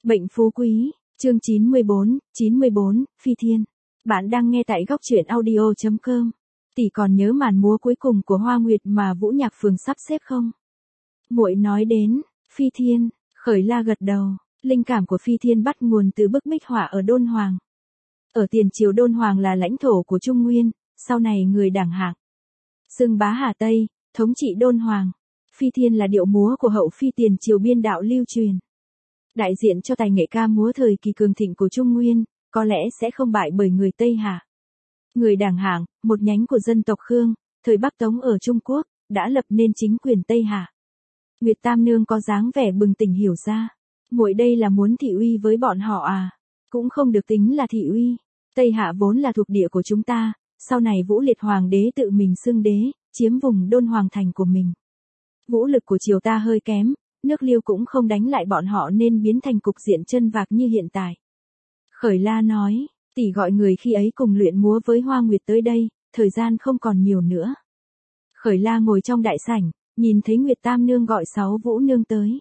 Bệnh phú quý, chương 94, Phi Thiên. Bạn đang nghe tại góc truyện audio.com. Tỷ còn nhớ màn múa cuối cùng của Hoa Nguyệt mà Vũ Nhạc Phường sắp xếp không? Muội nói đến, Phi Thiên, Khởi La gật đầu, linh cảm của Phi Thiên bắt nguồn từ bức bích họa ở Đôn Hoàng. Ở tiền triều Đôn Hoàng là lãnh thổ của Trung Nguyên, sau này người Đảng Hạng xưng bá Hà Tây, thống trị Đôn Hoàng. Phi Thiên là điệu múa của hậu phi tiền triều biên đạo lưu truyền. Đại diện cho tài nghệ ca múa thời kỳ cường thịnh của Trung Nguyên, có lẽ sẽ không bại bởi người Tây Hạ. Người Đảng Hạng, một nhánh của dân tộc Khương, thời Bắc Tống ở Trung Quốc, đã lập nên chính quyền Tây Hạ. Nguyệt Tam Nương có dáng vẻ bừng tỉnh hiểu ra. Muội đây là muốn thị uy với bọn họ à? Cũng không được tính là thị uy. Tây Hạ vốn là thuộc địa của chúng ta, sau này Vũ Liệt Hoàng đế tự mình xưng đế, chiếm vùng Đôn Hoàng thành của mình. Vũ lực của triều ta hơi kém, nước Liêu cũng không đánh lại bọn họ nên biến thành cục diện chân vạc như hiện tại. Khởi La nói, tỷ gọi người khi ấy cùng luyện múa với Hoa Nguyệt tới đây, thời gian không còn nhiều nữa. Khởi La ngồi trong đại sảnh, nhìn thấy Nguyệt Tam Nương gọi 6 Vũ Nương tới.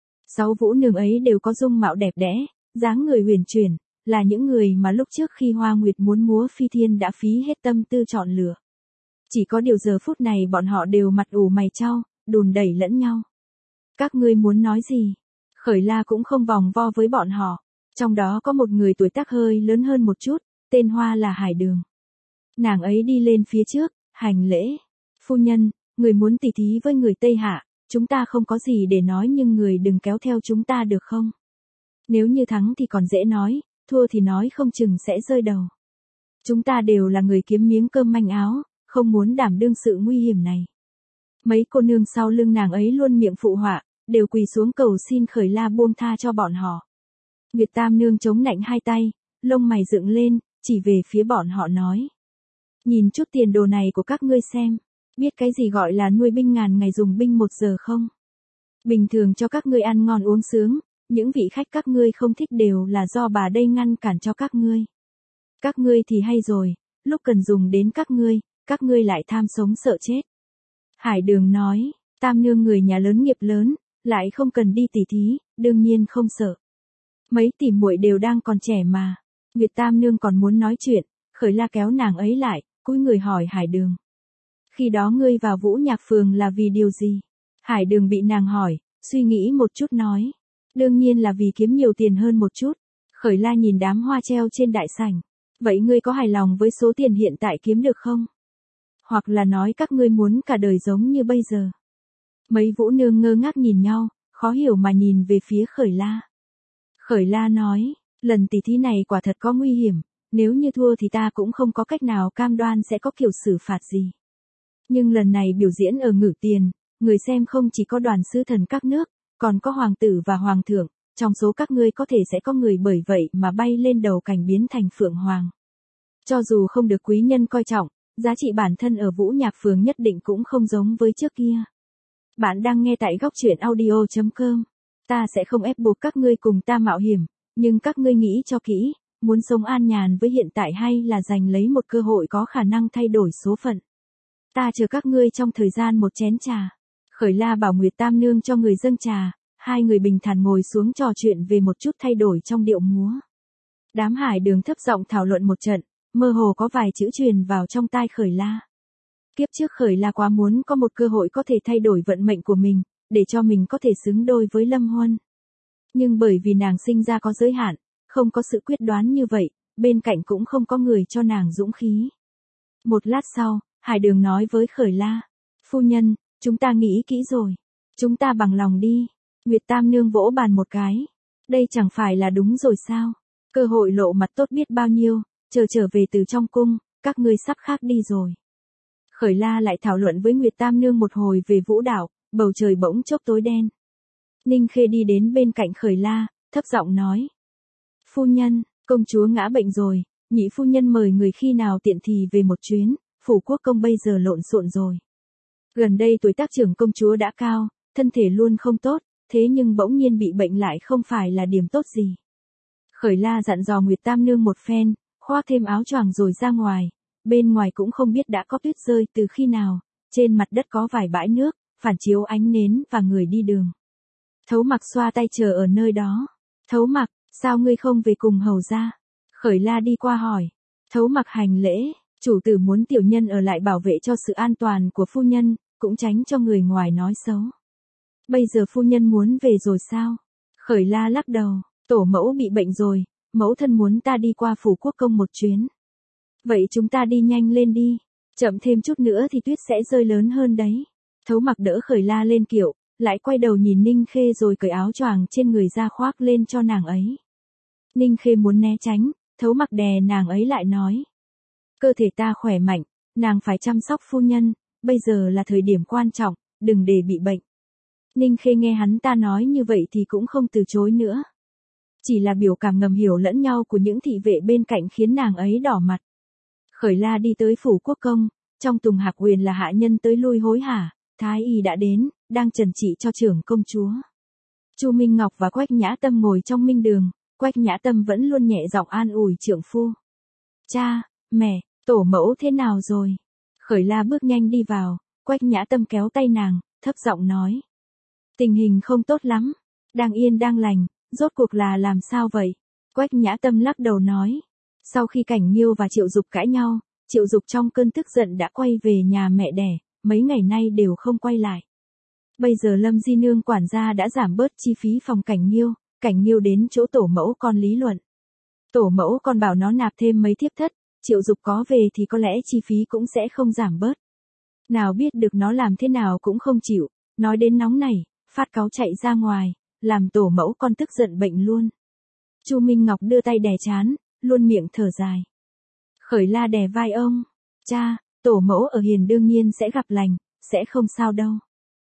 6 Vũ Nương ấy đều có dung mạo đẹp đẽ, dáng người huyền chuyển, là những người mà lúc trước khi Hoa Nguyệt muốn múa Phi Thiên đã phí hết tâm tư chọn lựa. Chỉ có điều giờ phút này bọn họ đều mặt ủ mày chau, đùn đẩy lẫn nhau. Các ngươi muốn nói gì? Khởi La cũng không vòng vo với bọn họ. Trong đó có một người tuổi tác hơi lớn hơn một chút, tên Hoa là Hải Đường. Nàng ấy đi lên phía trước, hành lễ. Phu nhân, người muốn tỉ thí với người Tây Hạ, chúng ta không có gì để nói nhưng người đừng kéo theo chúng ta được không? Nếu như thắng thì còn dễ nói, thua thì nói không chừng sẽ rơi đầu. Chúng ta đều là người kiếm miếng cơm manh áo, không muốn đảm đương sự nguy hiểm này. Mấy cô nương sau lưng nàng ấy luôn miệng phụ họa, đều quỳ xuống cầu xin Khởi La buông tha cho bọn họ. Nguyệt Tam Nương chống nạnh hai tay, lông mày dựng lên, chỉ về phía bọn họ nói. Nhìn chút tiền đồ này của các ngươi xem, biết cái gì gọi là nuôi binh ngàn ngày dùng binh 1 giờ không? Bình thường cho các ngươi ăn ngon uống sướng, những vị khách các ngươi không thích đều là do bà đây ngăn cản cho các ngươi. Các ngươi thì hay rồi, lúc cần dùng đến các ngươi lại tham sống sợ chết. Hải Đường nói, Tam Nương người nhà lớn nghiệp lớn, lại không cần đi tỉ thí, đương nhiên không sợ. Mấy tỷ muội đều đang còn trẻ mà. Nguyệt Tam Nương còn muốn nói chuyện, Khởi La kéo nàng ấy lại, cúi người hỏi Hải Đường. Khi đó ngươi vào Vũ Nhạc Phường là vì điều gì? Hải Đường bị nàng hỏi, suy nghĩ một chút nói. Đương nhiên là vì kiếm nhiều tiền hơn một chút. Khởi La nhìn đám hoa treo trên đại sảnh. Vậy ngươi có hài lòng với số tiền hiện tại kiếm được không? Hoặc là nói các ngươi muốn cả đời giống như bây giờ. Mấy Vũ Nương ngơ ngác nhìn nhau, khó hiểu mà nhìn về phía Khởi La. Khởi La nói, lần tỉ thí này quả thật có nguy hiểm, nếu như thua thì ta cũng không có cách nào cam đoan sẽ có kiểu xử phạt gì. Nhưng lần này biểu diễn ở Ngự Tiền, người xem không chỉ có đoàn sứ thần các nước, còn có hoàng tử và hoàng thượng, trong số các ngươi có thể sẽ có người bởi vậy mà bay lên đầu cảnh biến thành Phượng Hoàng. Cho dù không được quý nhân coi trọng, giá trị bản thân ở Vũ Nhạc Phường nhất định cũng không giống với trước kia. Bạn đang nghe tại góc truyện audio.com. Ta sẽ không ép buộc các ngươi cùng ta mạo hiểm, nhưng các ngươi nghĩ cho kỹ, muốn sống an nhàn với hiện tại hay là giành lấy một cơ hội có khả năng thay đổi số phận. Ta chờ các ngươi trong thời gian một chén trà. Khởi La bảo Nguyệt Tam Nương cho người dâng trà, hai người bình thản ngồi xuống trò chuyện về một chút thay đổi trong điệu múa. Đám Hải Đường thấp giọng thảo luận một trận, mơ hồ có vài chữ truyền vào trong tai Khởi La. Kiếp trước Khởi La quá muốn có một cơ hội có thể thay đổi vận mệnh của mình, để cho mình có thể xứng đôi với Lâm Huân. Nhưng bởi vì nàng sinh ra có giới hạn, không có sự quyết đoán như vậy, bên cạnh cũng không có người cho nàng dũng khí. Một lát sau, Hải Đường nói với Khởi La, phu nhân, chúng ta nghĩ kỹ rồi. Chúng ta bằng lòng đi. Nguyệt Tam Nương vỗ bàn một cái. Đây chẳng phải là đúng rồi sao? Cơ hội lộ mặt tốt biết bao nhiêu, trở về từ trong cung, các ngươi sắp khác đi rồi. Khởi La lại thảo luận với Nguyệt Tam Nương một hồi về vũ đạo, bầu trời bỗng chốc tối đen. Ninh Khê đi đến bên cạnh Khởi La, thấp giọng nói. Phu nhân, công chúa ngã bệnh rồi, nhị phu nhân mời người khi nào tiện thì về một chuyến, phủ quốc công bây giờ lộn xộn rồi. Gần đây tuổi tác trưởng công chúa đã cao, thân thể luôn không tốt, thế nhưng bỗng nhiên bị bệnh lại không phải là điểm tốt gì. Khởi La dặn dò Nguyệt Tam Nương một phen, khoác thêm áo choàng rồi ra ngoài, bên ngoài cũng không biết đã có tuyết rơi từ khi nào, trên mặt đất có vài bãi nước, phản chiếu ánh nến và người đi đường. Thấu Mặc xoa tay chờ ở nơi đó. Thấu Mặc, sao ngươi không về cùng hầu gia? Khởi La đi qua hỏi. Thấu Mặc hành lễ, chủ tử muốn tiểu nhân ở lại bảo vệ cho sự an toàn của phu nhân, cũng tránh cho người ngoài nói xấu. Bây giờ phu nhân muốn về rồi sao? Khởi La lắc đầu, tổ mẫu bị bệnh rồi, mẫu thân muốn ta đi qua phủ quốc công một chuyến. Vậy chúng ta đi nhanh lên đi, chậm thêm chút nữa thì tuyết sẽ rơi lớn hơn đấy. Thấu Mặc đỡ Khởi La lên kiệu, lại quay đầu nhìn Ninh Khê rồi cởi áo choàng trên người ra khoác lên cho nàng ấy. Ninh Khê muốn né tránh, Thấu Mặc đè nàng ấy lại nói. Cơ thể ta khỏe mạnh, nàng phải chăm sóc phu nhân, bây giờ là thời điểm quan trọng, đừng để bị bệnh. Ninh Khê nghe hắn ta nói như vậy thì cũng không từ chối nữa. Chỉ là biểu cảm ngầm hiểu lẫn nhau của những thị vệ bên cạnh khiến nàng ấy đỏ mặt. Khởi La đi tới phủ quốc công, trong Tùng Hạc Huyền là hạ nhân tới lui hối hả, thái y đã đến, đang trần trị cho trưởng công chúa. Chu Minh Ngọc và Quách Nhã Tâm ngồi trong minh đường, Quách Nhã Tâm vẫn luôn nhẹ giọng an ủi trượng phu. Cha, mẹ, tổ mẫu thế nào rồi? Khởi La bước nhanh đi vào, Quách Nhã Tâm kéo tay nàng, thấp giọng nói. Tình hình không tốt lắm, đang yên đang lành, rốt cuộc là làm sao vậy? Quách Nhã Tâm lắc đầu nói. Sau khi Cảnh Nghiêu và Triệu Dục cãi nhau, Triệu Dục trong cơn tức giận đã quay về nhà mẹ đẻ, mấy ngày nay đều không quay lại. Bây giờ Lâm Di Nương quản gia đã giảm bớt chi phí phòng Cảnh Nghiêu đến chỗ tổ mẫu con lý luận. Tổ mẫu còn bảo nó nạp thêm mấy thiếp thất, Triệu Dục có về thì có lẽ chi phí cũng sẽ không giảm bớt. Nào biết được nó làm thế nào cũng không chịu, nói đến nóng này, phát cáu chạy ra ngoài, làm tổ mẫu con tức giận bệnh luôn. Chu Minh Ngọc đưa tay đè trán, luôn miệng thở dài. Khởi La đè vai ông. Cha, tổ mẫu ở hiền đương nhiên sẽ gặp lành, sẽ không sao đâu.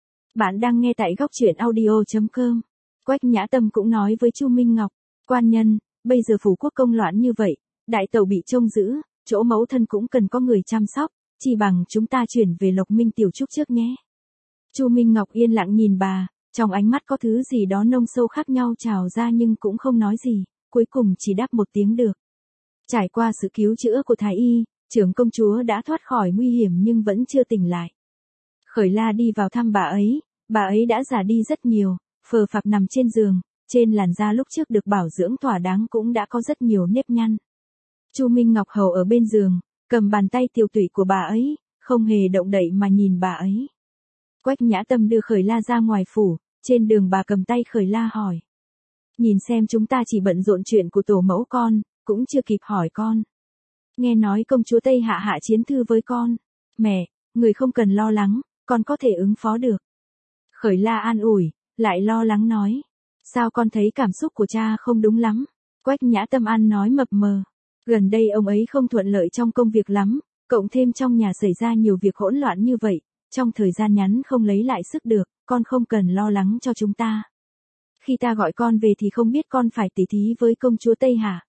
Bạn đang nghe tại góc truyện audio.com. Quách Nhã Tâm cũng nói với Chu Minh Ngọc. Quan nhân, bây giờ phủ quốc công loạn như vậy, đại tẩu bị trông giữ, chỗ mẫu thân cũng cần có người chăm sóc, chỉ bằng chúng ta chuyển về Lộc Minh Tiểu Trúc trước nhé. Chu Minh Ngọc yên lặng nhìn bà, trong ánh mắt có thứ gì đó nông sâu khác nhau trào ra nhưng cũng không nói gì, cuối cùng chỉ đáp một tiếng được. Trải qua sự cứu chữa của thái y, trưởng công chúa đã thoát khỏi nguy hiểm nhưng vẫn chưa tỉnh lại. Khởi La đi vào thăm bà ấy đã già đi rất nhiều, phờ phạc nằm trên giường, trên làn da lúc trước được bảo dưỡng thỏa đáng cũng đã có rất nhiều nếp nhăn. Chu Minh Ngọc hầu ở bên giường, cầm bàn tay tiều tụy của bà ấy, không hề động đậy mà nhìn bà ấy. Quách Nhã Tâm đưa Khởi La ra ngoài phủ, trên đường bà cầm tay Khởi La hỏi. Nhìn xem chúng ta chỉ bận rộn chuyện của tổ mẫu con, cũng chưa kịp hỏi con. Nghe nói công chúa Tây Hạ hạ chiến thư với con. Mẹ, người không cần lo lắng, con có thể ứng phó được. Khởi La an ủi, lại lo lắng nói. Sao con thấy cảm xúc của cha không đúng lắm? Quách Nhã Tâm ăn nói mập mờ. Gần đây ông ấy không thuận lợi trong công việc lắm, cộng thêm trong nhà xảy ra nhiều việc hỗn loạn như vậy, trong thời gian ngắn không lấy lại sức được, con không cần lo lắng cho chúng ta. Khi ta gọi con về thì không biết con phải tỉ thí với công chúa Tây Hạ.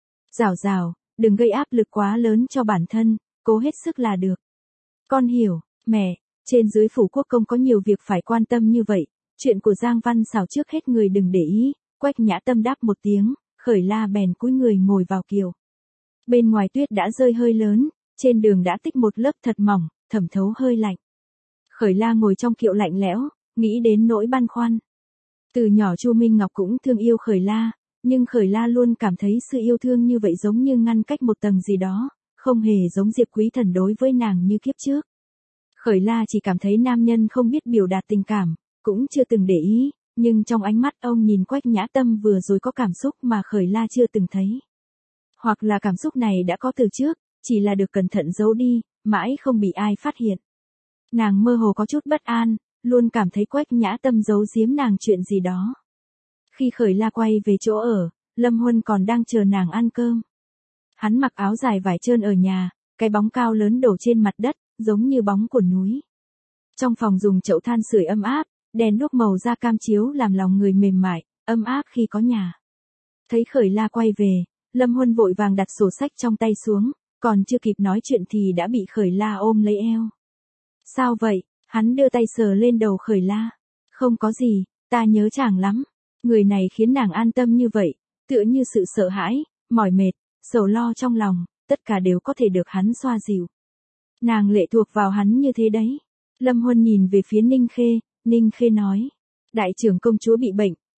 Rào, đừng gây áp lực quá lớn cho bản thân, cố hết sức là được. Con hiểu, mẹ, trên dưới phủ quốc công có nhiều việc phải quan tâm như vậy, chuyện của Giang Văn Xảo trước hết người đừng để ý. Quách Nhã Tâm đáp một tiếng, Khởi La bèn cúi người ngồi vào kiệu. Bên ngoài tuyết đã rơi hơi lớn, trên đường đã tích một lớp thật mỏng, thẩm thấu hơi lạnh. Khởi La ngồi trong kiệu lạnh lẽo, nghĩ đến nỗi băn khoăn. Từ nhỏ Chu Minh Ngọc cũng thương yêu Khởi La, nhưng Khởi La luôn cảm thấy sự yêu thương như vậy giống như ngăn cách một tầng gì đó, không hề giống Diệp Quý Thần đối với nàng như kiếp trước. Khởi La chỉ cảm thấy nam nhân không biết biểu đạt tình cảm, cũng chưa từng để ý, nhưng trong ánh mắt ông nhìn Quách Nhã Tâm vừa rồi có cảm xúc mà Khởi La chưa từng thấy. Hoặc là cảm xúc này đã có từ trước, chỉ là được cẩn thận giấu đi, mãi không bị ai phát hiện. Nàng mơ hồ có chút bất an, luôn cảm thấy Quách Nhã Tâm giấu giếm nàng chuyện gì đó. Khi Khởi La quay về chỗ ở, Lâm Huân còn đang chờ nàng ăn cơm. Hắn mặc áo dài vải trơn ở nhà, cái bóng cao lớn đổ trên mặt đất, giống như bóng của núi. Trong phòng dùng chậu than sưởi ấm áp, đèn đuốc màu da cam chiếu làm lòng người mềm mại, ấm áp khi có nhà. Thấy Khởi La quay về, Lâm Huân vội vàng đặt sổ sách trong tay xuống, còn chưa kịp nói chuyện thì đã bị Khởi La ôm lấy eo. Sao vậy? Hắn đưa tay sờ lên đầu Khởi La. Không có gì, ta nhớ chàng lắm. Người này khiến nàng an tâm như vậy, tựa như sự sợ hãi, mỏi mệt, sầu lo trong lòng, tất cả đều có thể được hắn xoa dịu. Nàng lệ thuộc vào hắn như thế đấy. Lâm Huân nhìn về phía Ninh Khê nói. Đại trưởng công chúa bị bệnh,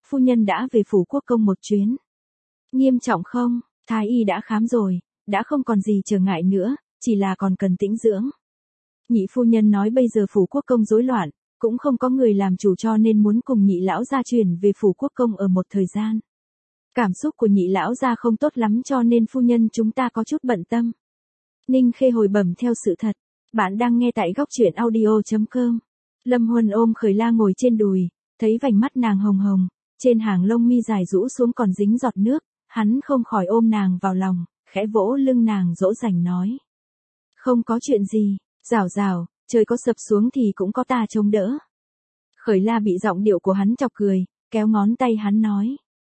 phu nhân đã về phủ quốc công một chuyến. Nghiêm trọng không? Thái y đã khám rồi, đã không còn gì trở ngại nữa, chỉ là còn cần tĩnh dưỡng. Nhị phu nhân nói bây giờ phủ quốc công rối loạn, cũng không có người làm chủ cho nên muốn cùng nhị lão gia chuyển về phủ quốc công ở một thời gian. Cảm xúc của nhị lão gia không tốt lắm cho nên phu nhân chúng ta có chút bận tâm. Ninh Khê hồi bẩm theo sự thật. Bạn đang nghe tại góc truyện audio.com. Lâm Huân ôm Khởi La ngồi trên đùi, thấy vành mắt nàng hồng hồng, trên hàng lông mi dài rũ xuống còn dính giọt nước, hắn không khỏi ôm nàng vào lòng, khẽ vỗ lưng nàng dỗ dành nói. Không có chuyện gì, rào rào, trời có sập xuống thì cũng có ta chống đỡ. Khởi La bị giọng điệu của hắn chọc cười, kéo ngón tay hắn nói.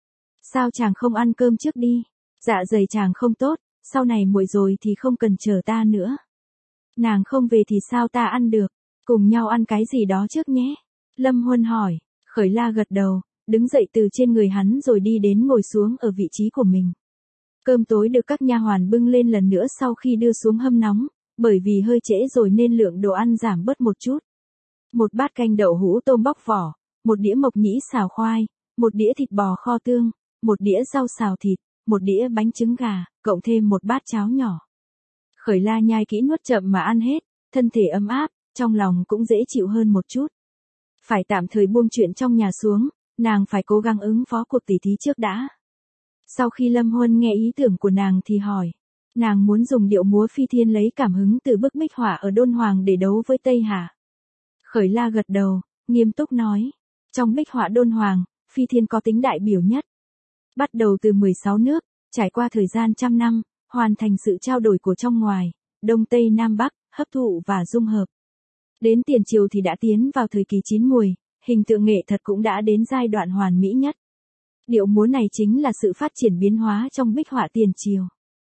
Sao chàng không ăn cơm trước đi, dạ dày chàng không tốt, sau này muội rồi thì không cần chờ ta nữa. Nàng không về thì sao ta ăn được, cùng nhau ăn cái gì đó trước nhé. Lâm Huân hỏi, Khởi La gật đầu, đứng dậy từ trên người hắn rồi đi đến ngồi xuống ở vị trí của mình. Cơm tối được các nha hoàn bưng lên lần nữa sau khi đưa xuống hâm nóng, bởi vì hơi trễ rồi nên lượng đồ ăn giảm bớt một chút. Một bát canh đậu hũ tôm bóc vỏ, một đĩa mộc nhĩ xào khoai, một đĩa thịt bò kho tương, một đĩa rau xào thịt, một đĩa bánh trứng gà, cộng thêm một bát cháo nhỏ. Khởi La nhai kỹ nuốt chậm mà ăn hết, thân thể ấm áp, trong lòng cũng dễ chịu hơn một chút. Phải tạm thời buông chuyện trong nhà xuống, nàng phải cố gắng ứng phó cuộc tỉ thí trước đã. Sau khi Lâm Huân nghe ý tưởng của nàng thì hỏi, nàng muốn dùng điệu múa phi thiên lấy cảm hứng từ bức bích họa ở Đôn Hoàng để đấu với Tây Hà. Khởi La gật đầu, nghiêm túc nói, trong bích họa Đôn Hoàng, phi thiên có tính đại biểu nhất. Bắt đầu từ 16 nước, trải qua thời gian trăm năm, hoàn thành sự trao đổi của trong ngoài, Đông Tây Nam Bắc, hấp thụ và dung hợp. Đến tiền triều thì đã tiến vào thời kỳ chín muồi, hình tượng nghệ thuật cũng đã đến giai đoạn hoàn mỹ nhất. Điệu múa này chính là sự phát triển biến hóa trong bích họa tiền triều.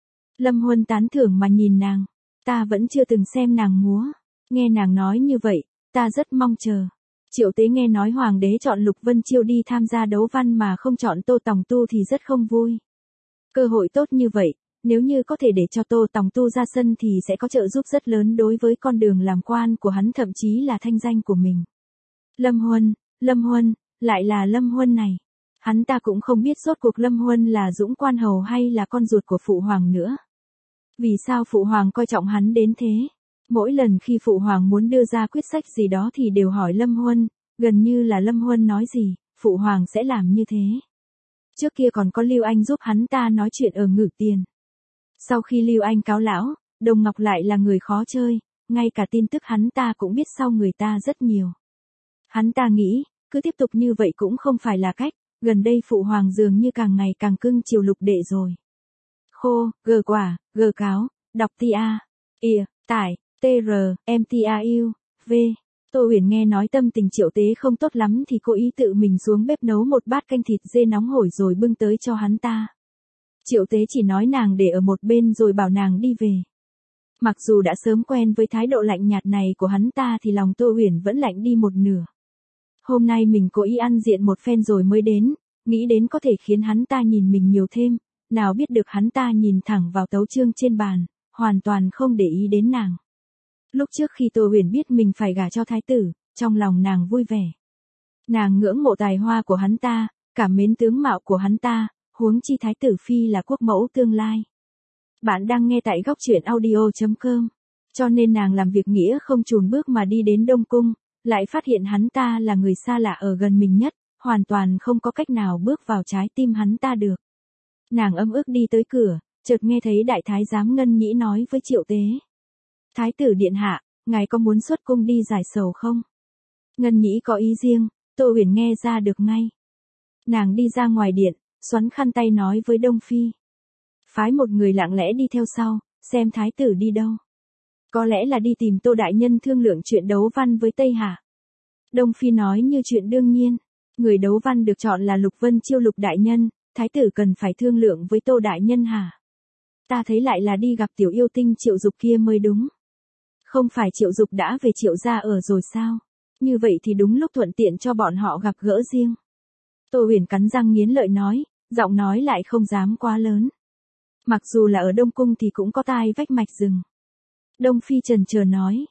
Lâm Huân tán thưởng mà nhìn nàng, ta vẫn chưa từng xem nàng múa, nghe nàng nói như vậy, ta rất mong chờ. Triệu Tế nghe nói hoàng đế chọn Lục Vân Chiêu đi tham gia đấu văn mà không chọn Tô Tòng Tu thì rất không vui. Cơ hội tốt như vậy, nếu như có thể để cho Tô Tòng Tu ra sân thì sẽ có trợ giúp rất lớn đối với con đường làm quan của hắn thậm chí là thanh danh của mình. Lâm Huân, lại là Lâm Huân này. Hắn ta cũng không biết rốt cuộc Lâm Huân là dũng quan hầu hay là con ruột của Phụ Hoàng nữa. Vì sao Phụ Hoàng coi trọng hắn đến thế? Mỗi lần khi Phụ Hoàng muốn đưa ra quyết sách gì đó thì đều hỏi Lâm Huân, gần như là Lâm Huân nói gì, Phụ Hoàng sẽ làm như thế. Trước kia còn có Lưu Anh giúp hắn ta nói chuyện ở Ngự Tiền. Sau khi Lưu Anh cáo lão, Đồng Ngọc lại là người khó chơi, ngay cả tin tức hắn ta cũng biết sau người ta rất nhiều. Hắn ta nghĩ, cứ tiếp tục như vậy cũng không phải là cách, gần đây Phụ Hoàng dường như càng ngày càng cưng chiều Lục đệ rồi. Khô, gờ quả, gờ cáo, đọc tia, ỉa, tải, tr, mtiu, v. Tô Huyền nghe nói tâm tình Triệu Tế không tốt lắm thì cô ý tự mình xuống bếp nấu một bát canh thịt dê nóng hổi rồi bưng tới cho hắn ta. Triệu Tế chỉ nói nàng để ở một bên rồi bảo nàng đi về. Mặc dù đã sớm quen với thái độ lạnh nhạt này của hắn ta thì lòng Tô Huyền vẫn lạnh đi một nửa. Hôm nay mình cố ý ăn diện một phen rồi mới đến, nghĩ đến có thể khiến hắn ta nhìn mình nhiều thêm, nào biết được hắn ta nhìn thẳng vào tấu chương trên bàn, hoàn toàn không để ý đến nàng. Lúc trước khi Tô Huyền biết mình phải gả cho thái tử, trong lòng nàng vui vẻ. Nàng ngưỡng mộ tài hoa của hắn ta, cảm mến tướng mạo của hắn ta, huống chi thái tử phi là quốc mẫu tương lai. Bạn đang nghe tại góc truyện audio.com. Cho nên nàng làm việc nghĩa không chùn bước mà đi đến Đông Cung, lại phát hiện hắn ta là người xa lạ ở gần mình nhất, hoàn toàn không có cách nào bước vào trái tim hắn ta được. Nàng ấm ức đi tới cửa, chợt nghe thấy đại thái giám Ngân Nhĩ nói với Triệu Tế. Thái tử điện hạ, ngài có muốn xuất cung đi giải sầu không? Ngân Nhĩ có ý riêng, Tô Huyền nghe ra được ngay. Nàng đi ra ngoài điện, xoắn khăn tay nói với Đông Phi. Phái một người lặng lẽ đi theo sau, xem thái tử đi đâu. Có lẽ là đi tìm Tô đại nhân thương lượng chuyện đấu văn với Tây Hà. Đông Phi nói như chuyện đương nhiên, người đấu văn được chọn là Lục Vân Chiêu Lục đại nhân, thái tử cần phải thương lượng với Tô đại nhân hả? Ta thấy lại là đi gặp tiểu yêu tinh Triệu Dục kia mới đúng. Không phải Triệu Dục đã về Triệu gia ở rồi sao? Như vậy thì đúng lúc thuận tiện cho bọn họ gặp gỡ riêng. Tô Huyền cắn răng nghiến lợi nói, giọng nói lại không dám quá lớn. Mặc dù là ở Đông Cung thì cũng có tai vách mạch rừng. Đông Phi chần chờ nói,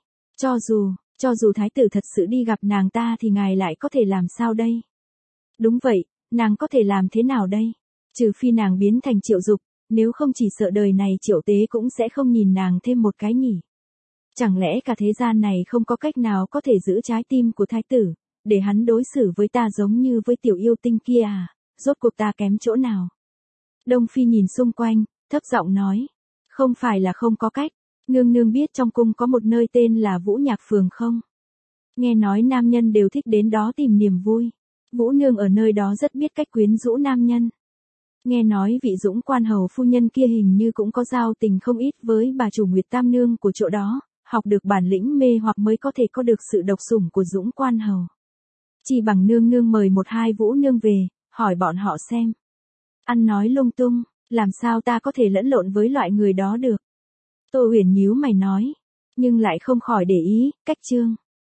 cho dù thái tử thật sự đi gặp nàng ta thì ngài lại có thể làm sao đây? Đúng vậy, Nàng có thể làm thế nào đây? Trừ phi nàng biến thành Triệu Dục, nếu không chỉ sợ đời này Triệu Tế cũng sẽ không nhìn nàng thêm một cái nhỉ. Chẳng lẽ cả thế gian này không có cách nào có thể giữ trái tim của thái tử, để hắn đối xử với ta giống như với tiểu yêu tinh kia à? Rốt cuộc ta kém chỗ nào? Đông Phi nhìn xung quanh, thấp giọng nói. Không phải là không có cách. Nương nương biết trong cung có một nơi tên là Vũ Nhạc Phường không? Nghe nói nam nhân đều thích đến đó tìm niềm vui. Vũ nương ở nơi đó rất biết cách quyến rũ nam nhân. Nghe nói vị Dũng Quan hầu phu nhân kia hình như cũng có giao tình không ít với bà chủ Nguyệt Tam nương của chỗ đó, học được bản lĩnh mê hoặc mới có thể có được sự độc sủng của Dũng Quan hầu. Chỉ bằng nương nương mời một hai Vũ nương về, hỏi bọn họ xem. Ăn nói lung tung, làm sao ta có thể lẫn lộn với loại người đó được? Tô Huyền nhíu mày nói, nhưng lại không khỏi để ý, cách Trương